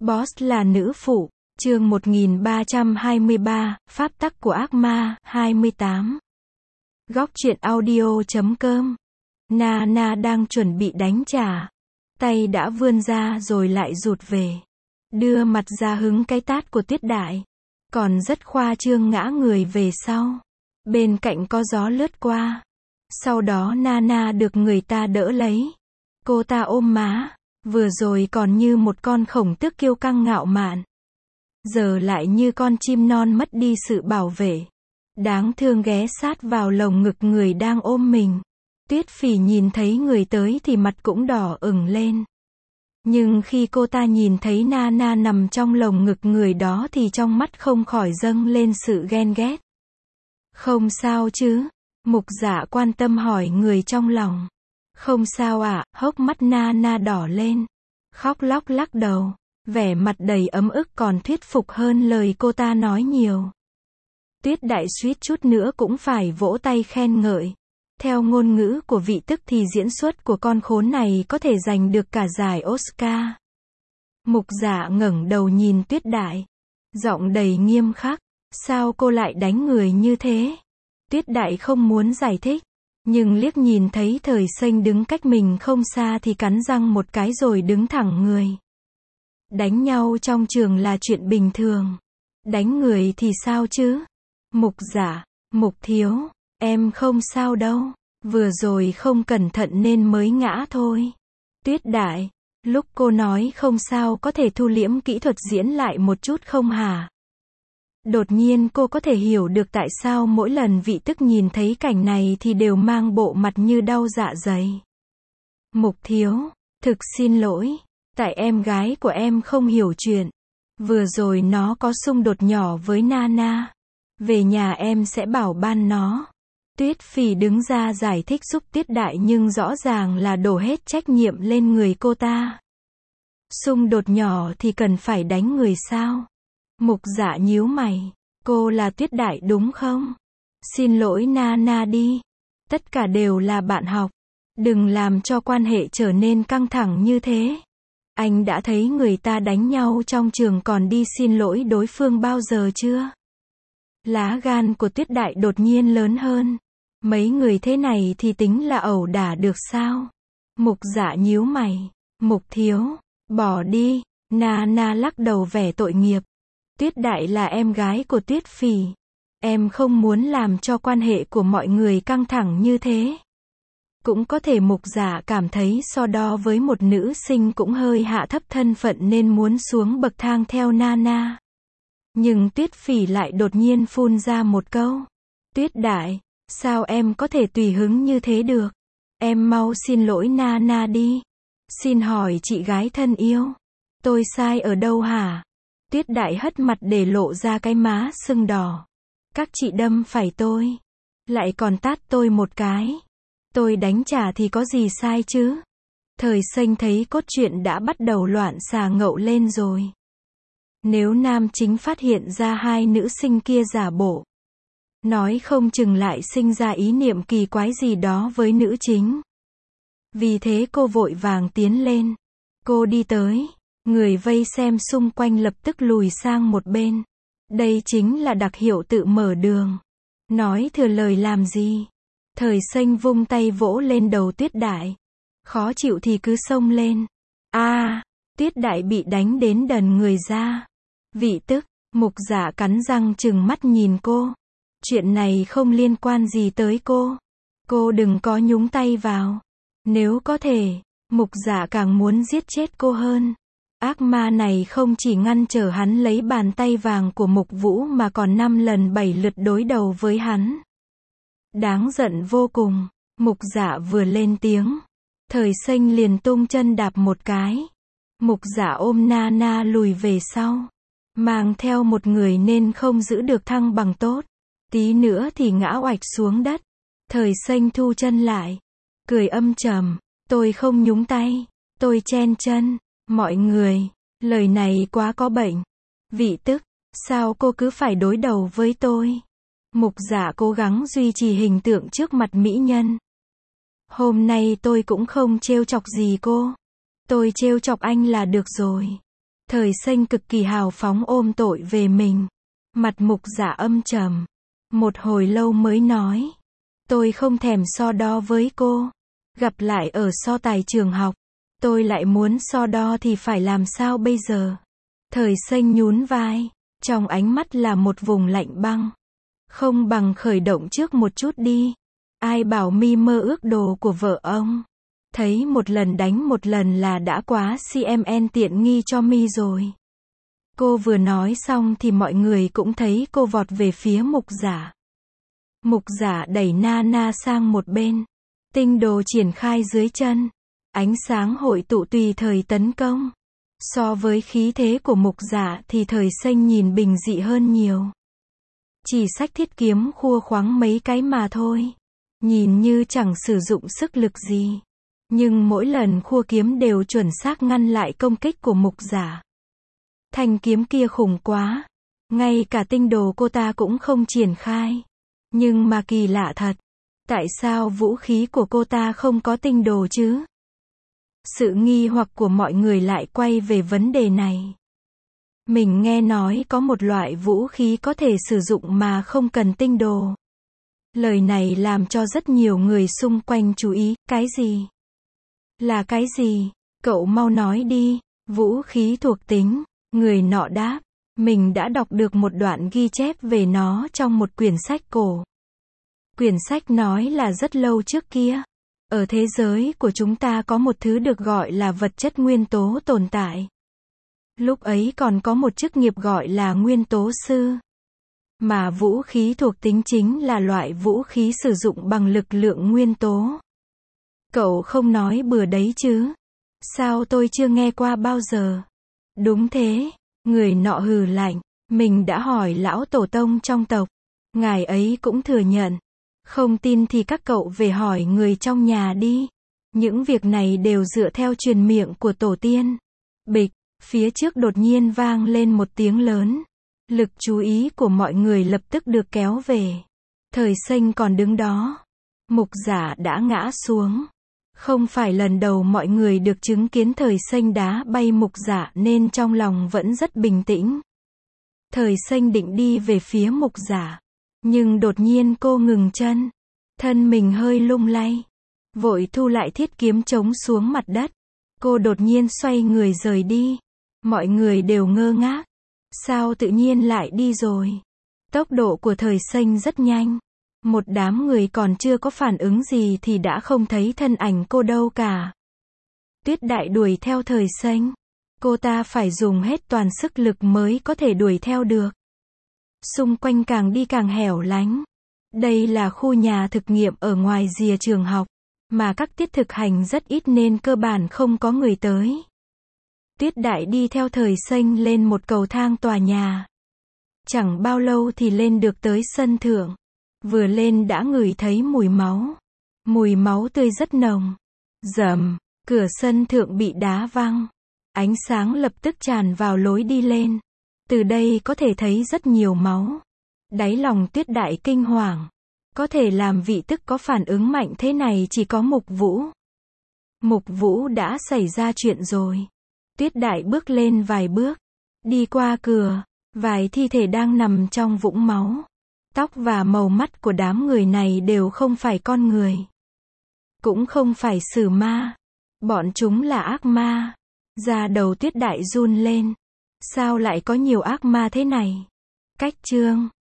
Boss là nữ phụ. Chương 1323, Pháp tắc của ác ma, 28. Góc truyện audio.com. Nana đang chuẩn bị đánh trả. Tay đã vươn ra rồi lại rụt về. Đưa mặt ra hứng cái tát của Tuyết Đại. Còn rất khoa trương ngã người về sau. Bên cạnh có gió lướt qua. Sau đó Nana được người ta đỡ lấy. Cô ta ôm má. Vừa rồi còn như một con khổng tước kiêu căng ngạo mạn. Giờ lại như con chim non mất đi sự bảo vệ. Đáng thương ghé sát vào lồng ngực người đang ôm mình. Tuyết Phỉ nhìn thấy người tới thì mặt cũng đỏ ửng lên. Nhưng khi cô ta nhìn thấy Nana nằm trong lồng ngực người đó thì trong mắt không khỏi dâng lên sự ghen ghét. Không sao chứ? Mục Dạ quan tâm hỏi người trong lòng. Không sao ạ, hốc mắt Nana đỏ lên. Khóc lóc lắc đầu. Vẻ mặt đầy ấm ức còn thuyết phục hơn lời cô ta nói nhiều. Tuyết Đại suýt chút nữa cũng phải vỗ tay khen ngợi. Theo ngôn ngữ của Vị Tức thì diễn xuất của con khốn này có thể giành được cả giải Oscar. Mục Dạ ngẩng đầu nhìn Tuyết Đại. Giọng đầy nghiêm khắc. Sao cô lại đánh người như thế? Tuyết Đại không muốn giải thích. Nhưng liếc nhìn thấy Thời Xanh đứng cách mình không xa thì cắn răng một cái rồi đứng thẳng người. Đánh nhau trong trường là chuyện bình thường. Đánh người thì sao chứ? Mục Dạ, Mục Thiếu, em không sao đâu. Vừa rồi không cẩn thận nên mới ngã thôi. Tuyết Đại, lúc cô nói không sao có thể thu liễm kỹ thuật diễn lại một chút không hả? Đột nhiên cô có thể hiểu được tại sao mỗi lần Vị Tức nhìn thấy cảnh này thì đều mang bộ mặt như đau dạ dày. Mục Thiếu, thực xin lỗi. Tại em gái của em không hiểu chuyện. Vừa rồi nó có xung đột nhỏ với Nana. Về nhà em sẽ bảo ban nó. Tuyết Phỉ đứng ra giải thích giúp Tuyết Đại nhưng rõ ràng là đổ hết trách nhiệm lên người cô ta. Xung đột nhỏ thì cần phải đánh người sao? Mục Dạ nhíu mày. Cô là Tuyết Đại đúng không? Xin lỗi Nana đi. Tất cả đều là bạn học. Đừng làm cho quan hệ trở nên căng thẳng như thế. Anh đã thấy người ta đánh nhau trong trường còn đi xin lỗi đối phương bao giờ chưa? Lá gan của Tuyết Đại đột nhiên lớn hơn. Mấy người thế này thì tính là ẩu đả được sao? Mục Dạ nhíu mày. Mục Thiếu, bỏ đi. Nana lắc đầu vẻ tội nghiệp. Tuyết Đại là em gái của Tuyết Phỉ. Em không muốn làm cho quan hệ của mọi người căng thẳng như thế. Cũng có thể Mục Dạ cảm thấy so đo với một nữ sinh cũng hơi hạ thấp thân phận nên muốn xuống bậc thang theo Nana. Nhưng Tuyết Phỉ lại đột nhiên phun ra một câu. Tuyết Đại, sao em có thể tùy hứng như thế được? Em mau xin lỗi Nana đi. Xin hỏi chị gái thân yêu. Tôi sai ở đâu hả? Tuyết Đại hất mặt để lộ ra cái má sưng đỏ. Các chị đâm phải tôi. Lại còn tát tôi một cái. Tôi đánh trả thì có gì sai chứ? Thời Xanh thấy cốt truyện đã bắt đầu loạn xà ngậu lên rồi. Nếu nam chính phát hiện ra hai nữ sinh kia giả bộ, nói không chừng lại sinh ra ý niệm kỳ quái gì đó với nữ chính. Vì thế cô vội vàng tiến lên. Cô đi tới. Người vây xem xung quanh lập tức lùi sang một bên. Đây chính là đặc hiệu tự mở đường. Nói thừa lời làm gì? Thời Xanh vung tay vỗ lên đầu Tuyết Đại. Khó chịu thì cứ xông lên. Tuyết Đại bị đánh đến đần người ra. Vị Tức, Mục Dạ cắn răng trừng mắt nhìn cô. Chuyện này không liên quan gì tới cô. Cô đừng có nhúng tay vào. Nếu có thể, Mục Dạ càng muốn giết chết cô hơn. Ác ma này không chỉ ngăn trở hắn lấy bàn tay vàng của Mục Vũ mà còn 5 lần 7 lượt đối đầu với hắn. Đáng giận vô cùng. Mục Dạ vừa lên tiếng. Thời Xanh liền tung chân đạp một cái. Mục Dạ ôm Nana lùi về sau. Mang theo một người nên không giữ được thăng bằng tốt. Tí nữa thì ngã oạch xuống đất. Thời Xanh thu chân lại. Cười âm trầm. Tôi không nhúng tay. Tôi chen chân. Mọi người. Lời này quá có bệnh. Vị Tức. Sao cô cứ phải đối đầu với tôi? Mục Dạ cố gắng duy trì hình tượng trước mặt mỹ nhân. Hôm nay tôi cũng không trêu chọc gì cô. Tôi trêu chọc anh là được rồi. Thời Xanh cực kỳ hào phóng ôm tội về mình. Mặt Mục Giả âm trầm. Một hồi lâu mới nói. Tôi không thèm so đo với cô. Gặp lại ở so tài trường học. Tôi lại muốn so đo thì phải làm sao bây giờ? Thời Xanh nhún vai. Trong ánh mắt là một vùng lạnh băng. Không bằng khởi động trước một chút đi. Ai bảo mi mơ ước đồ của vợ ông. Thấy một lần đánh một lần là đã quá CMN tiện nghi cho mi rồi. Cô vừa nói xong thì mọi người cũng thấy cô vọt về phía Mục Giả. Mục Giả đẩy Nana sang một bên. Tinh đồ triển khai dưới chân. Ánh sáng hội tụ tùy thời tấn công. So với khí thế của Mục Giả thì Thời Xanh nhìn bình dị hơn nhiều. Chỉ xách thiết kiếm khua khoáng mấy cái mà thôi. Nhìn như chẳng sử dụng sức lực gì. Nhưng mỗi lần khua kiếm đều chuẩn xác ngăn lại công kích của Mục Giả. Thanh kiếm kia khủng quá. Ngay cả tinh đồ cô ta cũng không triển khai. Nhưng mà kỳ lạ thật. Tại sao vũ khí của cô ta không có tinh đồ chứ? Sự nghi hoặc của mọi người lại quay về vấn đề này. Mình nghe nói có một loại vũ khí có thể sử dụng mà không cần tinh đồ. Lời này làm cho rất nhiều người xung quanh chú ý. Cái gì? Là cái gì? Cậu mau nói đi. Vũ khí thuộc tính. Người nọ đáp. Mình đã đọc được một đoạn ghi chép về nó trong một quyển sách cổ. Quyển sách nói là rất lâu trước kia. Ở thế giới của chúng ta có một thứ được gọi là vật chất nguyên tố tồn tại. Lúc ấy còn có một chức nghiệp gọi là nguyên tố sư. Mà vũ khí thuộc tính chính là loại vũ khí sử dụng bằng lực lượng nguyên tố. Cậu không nói bừa đấy chứ? Sao tôi chưa nghe qua bao giờ? Đúng thế, người nọ hừ lạnh. Mình đã hỏi lão tổ tông trong tộc. Ngài ấy cũng thừa nhận. Không tin thì các cậu về hỏi người trong nhà đi. Những việc này đều dựa theo truyền miệng của tổ tiên. Bịch, phía trước đột nhiên vang lên một tiếng lớn. Lực chú ý của mọi người lập tức được kéo về. Thời Xanh còn đứng đó. Mục Giả đã ngã xuống. Không phải lần đầu mọi người được chứng kiến Thời Xanh đá bay Mục Giả nên trong lòng vẫn rất bình tĩnh. Thời Xanh định đi về phía Mục Giả. Nhưng đột nhiên cô ngừng chân. Thân mình hơi lung lay. Vội thu lại thiết kiếm chống xuống mặt đất. Cô đột nhiên xoay người rời đi. Mọi người đều ngơ ngác. Sao tự nhiên lại đi rồi? Tốc độ của Thời Xanh rất nhanh. Một đám người còn chưa có phản ứng gì thì đã không thấy thân ảnh cô đâu cả. Tuyết Đại đuổi theo Thời Xanh. Cô ta phải dùng hết toàn sức lực mới có thể đuổi theo được. Xung quanh càng đi càng hẻo lánh. Đây là khu nhà thực nghiệm ở ngoài rìa trường học, mà các tiết thực hành rất ít nên cơ bản không có người tới. Tuyết Đại đi theo Thời Xanh lên một cầu thang tòa nhà. Chẳng bao lâu thì lên được tới sân thượng. Vừa lên đã ngửi thấy mùi máu. Mùi máu tươi rất nồng. Rầm, cửa sân thượng bị đá văng. Ánh sáng lập tức tràn vào lối đi lên. Từ đây có thể thấy rất nhiều máu. Đáy lòng Tuyết Đại kinh hoàng. Có thể làm vị tức có phản ứng mạnh thế này chỉ có Mục Vũ. Mục Vũ đã xảy ra chuyện rồi. Tuyết Đại bước lên vài bước. Đi qua cửa. Vài thi thể đang nằm trong vũng máu. Tóc và màu mắt của đám người này đều không phải con người. Cũng không phải sử ma. Bọn chúng là ác ma. Da đầu Tuyết Đại run lên. Sao lại có nhiều ác ma thế này? Cách chương